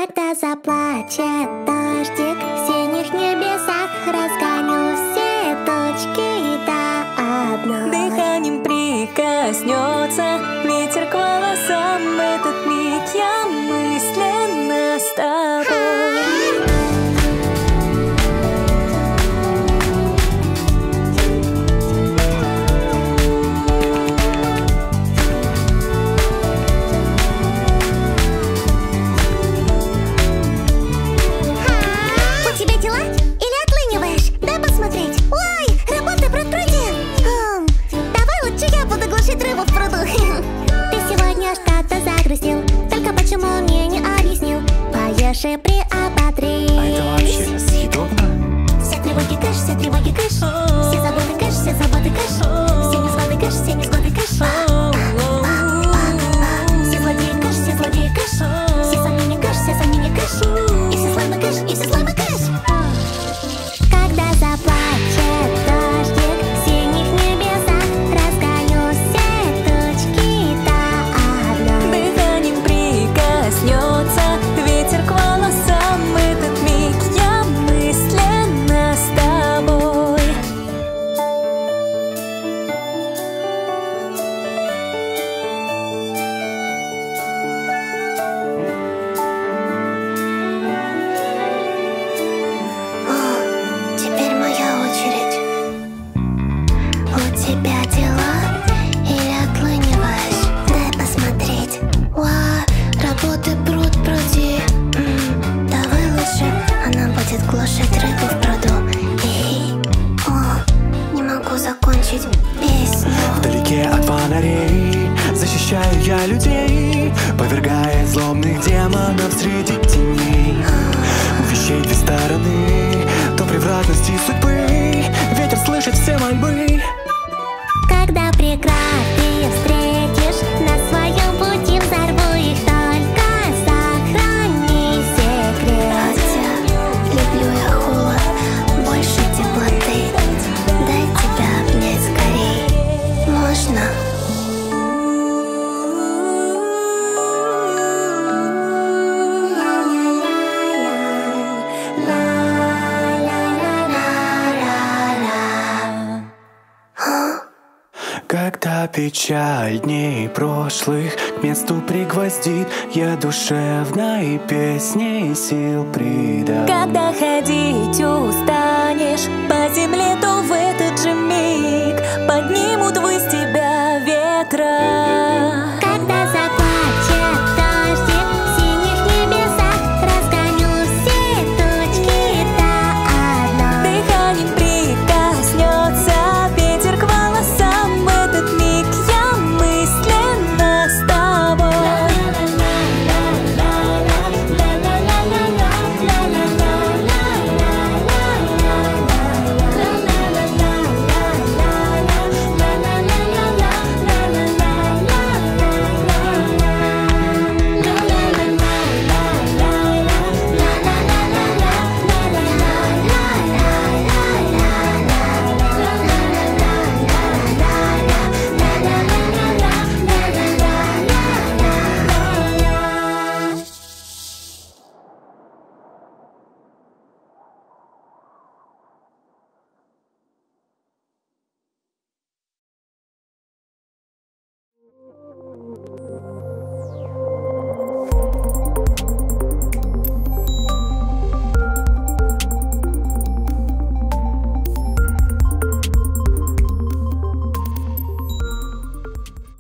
Когда заплачет дождик, в синих небесах разгоню все точки до одной. Дыханием прикоснется ветер к волосам. Этот миг я мысленно с тобой. Поешь приободри. А это вообще съедобно? Все тревоги кэш, все тревоги кэш. Все заботы кэш, все заботы кэш. Все невзгоды кэш, все невзгоды кэш. Все злодеи кэш, все злодеи кэш. Все сомнения кэш, все сомнения кэш. И все слаймы кэш, и все слаймы кэш. Когда заплачет дождик, в синих небесах разгоню все точки до одной. Дыханием прикоснется ветер к волосам. Этот миг я мысленно с тобой. Теперь моя очередь. У тебя дела или отлыниваешь? Дай посмотреть. Работы пруд пруди. Давай лучше, она будет глушить рыбу в пруду. Не могу закончить песню. Вдалеке от фонарей защищаю я людей, повергая злобных демонов среди теней. У вещей две стороны, то превратности судьбы. Ветер слышит все мольбы. Когда преграды встретишь на своем пути, взорву их, только сохрани секрет. Хотя люблю я холод больше теплоты. Дай тебя обнять скорей. Можно? Когда печаль дней прошлых к месту пригвоздит, я душевной песней сил придам. Когда ходить устанешь